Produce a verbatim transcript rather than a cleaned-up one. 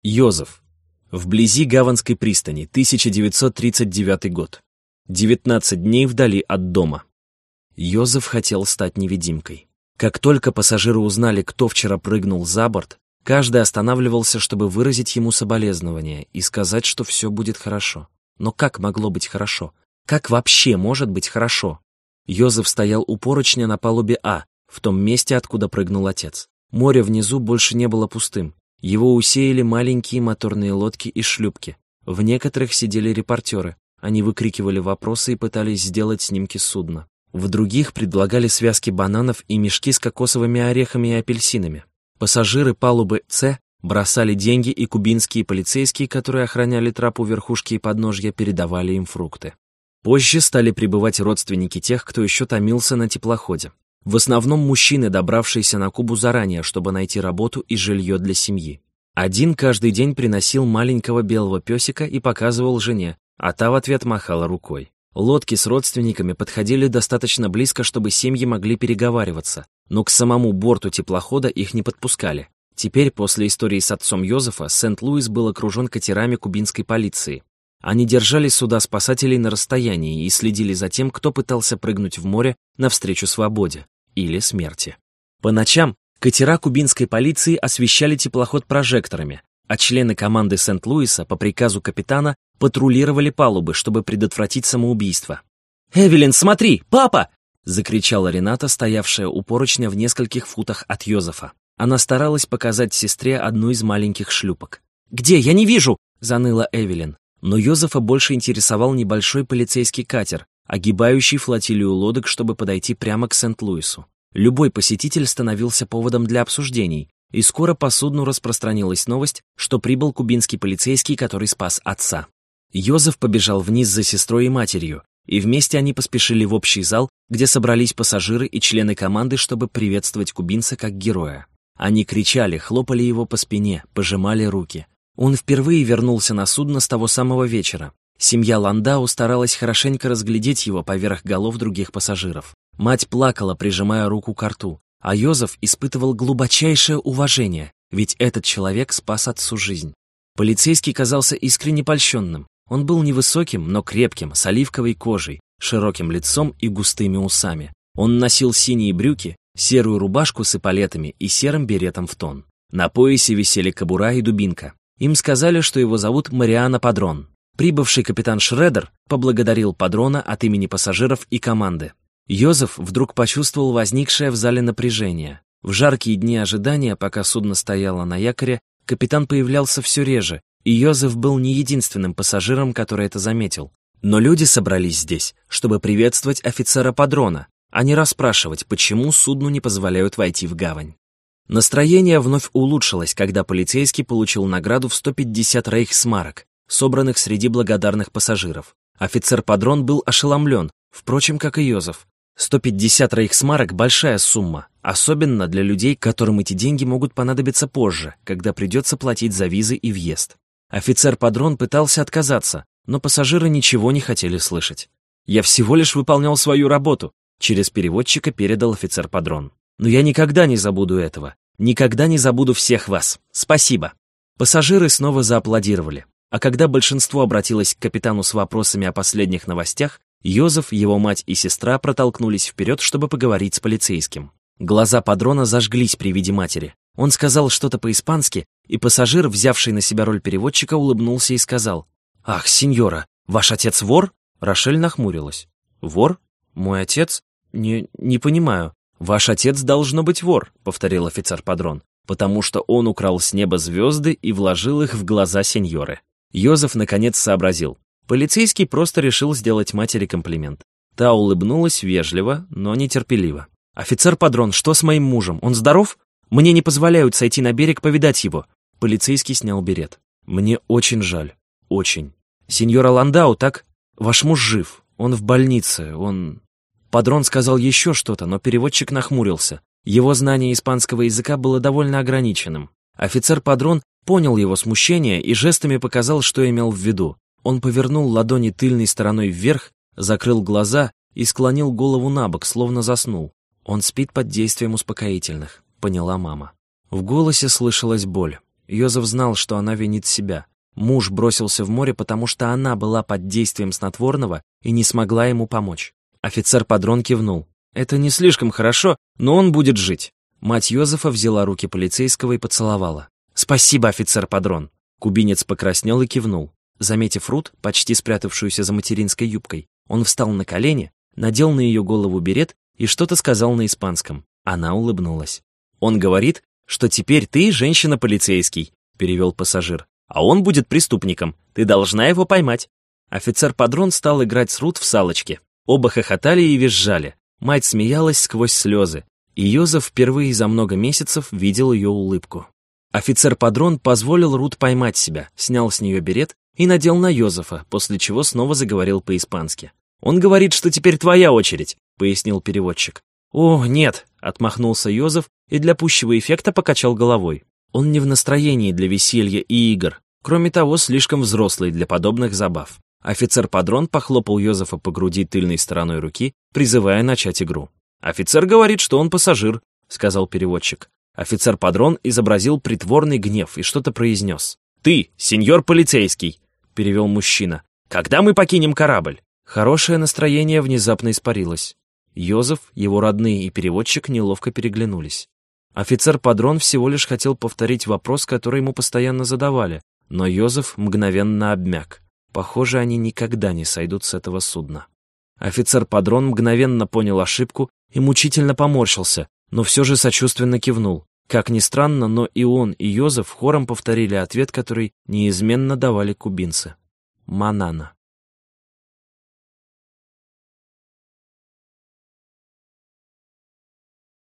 Йозеф. Вблизи Гаванской пристани, тысяча девятьсот тридцать девятый год. девятнадцать дней вдали от дома. Йозеф хотел стать невидимкой. Как только пассажиры узнали, кто вчера прыгнул за борт, каждый останавливался, чтобы выразить ему соболезнования и сказать, что все будет хорошо. Но как могло быть хорошо? Как вообще может быть хорошо? Йозеф стоял у поручня на палубе А, в том месте, откуда прыгнул отец. Море внизу больше не было пустым. Его усеяли маленькие моторные лодки и шлюпки. В некоторых сидели репортеры. Они выкрикивали вопросы и пытались сделать снимки судна. В других предлагали связки бананов и мешки с кокосовыми орехами и апельсинами. Пассажиры палубы С бросали деньги, и кубинские полицейские, которые охраняли трап у верхушки и подножья, передавали им фрукты. Позже стали прибывать родственники тех, кто еще томился на теплоходе. В основном мужчины, добравшиеся на Кубу заранее, чтобы найти работу и жилье для семьи. Один каждый день приносил маленького белого песика и показывал жене, а та в ответ махала рукой. Лодки с родственниками подходили достаточно близко, чтобы семьи могли переговариваться, но к самому борту теплохода их не подпускали. Теперь, после истории с отцом Йозефа, Сент-Луис был окружен катерами кубинской полиции. Они держали суда спасателей на расстоянии и следили за тем, кто пытался прыгнуть в море навстречу свободе или смерти. По ночам катера кубинской полиции освещали теплоход прожекторами, а члены команды Сент-Луиса по приказу капитана патрулировали палубы, чтобы предотвратить самоубийство. «Эвелин, смотри! Папа!» — закричала Рената, стоявшая у поручня в нескольких футах от Йозефа. Она старалась показать сестре одну из маленьких шлюпок. «Где? Я не вижу!» — заныла Эвелин. Но Йозефа больше интересовал небольшой полицейский катер, огибающий флотилию лодок, чтобы подойти прямо к Сент-Луису. Любой посетитель становился поводом для обсуждений, и скоро по судну распространилась новость, что прибыл кубинский полицейский, который спас отца. Йозеф побежал вниз за сестрой и матерью, и вместе они поспешили в общий зал, где собрались пассажиры и члены команды, чтобы приветствовать кубинца как героя. Они кричали, хлопали его по спине, пожимали руки. Он впервые вернулся на судно с того самого вечера. Семья Ландау старалась хорошенько разглядеть его поверх голов других пассажиров. Мать плакала, прижимая руку к рту, а Йозеф испытывал глубочайшее уважение, ведь этот человек спас отцу жизнь. Полицейский казался искренне польщенным. Он был невысоким, но крепким, с оливковой кожей, широким лицом и густыми усами. Он носил синие брюки, серую рубашку с эполетами и серым беретом в тон. На поясе висели кобура и дубинка. Им сказали, что его зовут Мариано Падрон. Прибывший капитан Шредер поблагодарил Падрона от имени пассажиров и команды. Йозеф вдруг почувствовал возникшее в зале напряжение. В жаркие дни ожидания, пока судно стояло на якоре, капитан появлялся все реже, и Йозеф был не единственным пассажиром, который это заметил. Но люди собрались здесь, чтобы приветствовать офицера Падрона, а не расспрашивать, почему судну не позволяют войти в гавань. Настроение вновь улучшилось, когда полицейский получил награду в сто пятьдесят рейхсмарок, собранных среди благодарных пассажиров. Офицер Падрон был ошеломлен, впрочем, как и Йозеф. сто пятьдесят рейхсмарок – большая сумма, особенно для людей, которым эти деньги могут понадобиться позже, когда придется платить за визы и въезд. Офицер Падрон пытался отказаться, но пассажиры ничего не хотели слышать. «Я всего лишь выполнял свою работу», – через переводчика передал офицер Падрон. «Но я никогда не забуду этого. Никогда не забуду всех вас. Спасибо». Пассажиры снова зааплодировали. А когда большинство обратилось к капитану с вопросами о последних новостях, Йозеф, его мать и сестра протолкнулись вперед, чтобы поговорить с полицейским. Глаза Падрона зажглись при виде матери. Он сказал что-то по-испански, и пассажир, взявший на себя роль переводчика, улыбнулся и сказал: «Ах, сеньора, ваш отец вор?» Рошель нахмурилась. «Вор? Мой отец? Не, не понимаю». «Ваш отец должно быть вор», — повторил офицер Падрон, «потому что он украл с неба звезды и вложил их в глаза сеньоры». Йозеф наконец сообразил. Полицейский просто решил сделать матери комплимент. Та улыбнулась вежливо, но нетерпеливо. «Офицер Падрон, что с моим мужем? Он здоров? Мне не позволяют сойти на берег повидать его». Полицейский снял берет. «Мне очень жаль. Очень. Сеньора Ландау, так? Ваш муж жив. Он в больнице. Он...» Падрон сказал еще что-то, но переводчик нахмурился. Его знание испанского языка было довольно ограниченным. Офицер Падрон понял его смущение и жестами показал, что имел в виду. Он повернул ладони тыльной стороной вверх, закрыл глаза и склонил голову набок, словно заснул. «Он спит под действием успокоительных», — поняла мама. В голосе слышалась боль. Йозеф знал, что она винит себя. Муж бросился в море, потому что она была под действием снотворного и не смогла ему помочь. Офицер-падрон кивнул. «Это не слишком хорошо, но он будет жить». Мать Йозефа взяла руки полицейского и поцеловала. «Спасибо, офицер-падрон». Кубинец покраснел и кивнул. Заметив Рут, почти спрятавшуюся за материнской юбкой, он встал на колени, надел на ее голову берет и что-то сказал на испанском. Она улыбнулась. «Он говорит, что теперь ты женщина-полицейский», — перевел пассажир. «А он будет преступником. Ты должна его поймать». Офицер-падрон стал играть с Рут в салочки. Оба хохотали и визжали. Мать смеялась сквозь слезы, и Йозеф впервые за много месяцев видел ее улыбку. Офицер-падрон позволил Рут поймать себя, снял с нее берет и надел на Йозефа, после чего снова заговорил по-испански. «Он говорит, что теперь твоя очередь», — пояснил переводчик. «О, нет», — отмахнулся Йозеф и для пущего эффекта покачал головой. Он не в настроении для веселья и игр, кроме того, слишком взрослый для подобных забав. Офицер-падрон похлопал Йозефа по груди тыльной стороной руки, призывая начать игру. «Офицер говорит, что он пассажир», — сказал переводчик. Офицер-падрон изобразил притворный гнев и что-то произнес. «Ты, сеньор полицейский», — перевел мужчина. «Когда мы покинем корабль?» Хорошее настроение внезапно испарилось. Йозеф, его родные и переводчик неловко переглянулись. Офицер-падрон всего лишь хотел повторить вопрос, который ему постоянно задавали, но Йозеф мгновенно обмяк. Похоже, они никогда не сойдут с этого судна. Офицер-падрон мгновенно понял ошибку и мучительно поморщился, но все же сочувственно кивнул. Как ни странно, но и он, и Йозеф хором повторили ответ, который неизменно давали кубинцы. «Манана».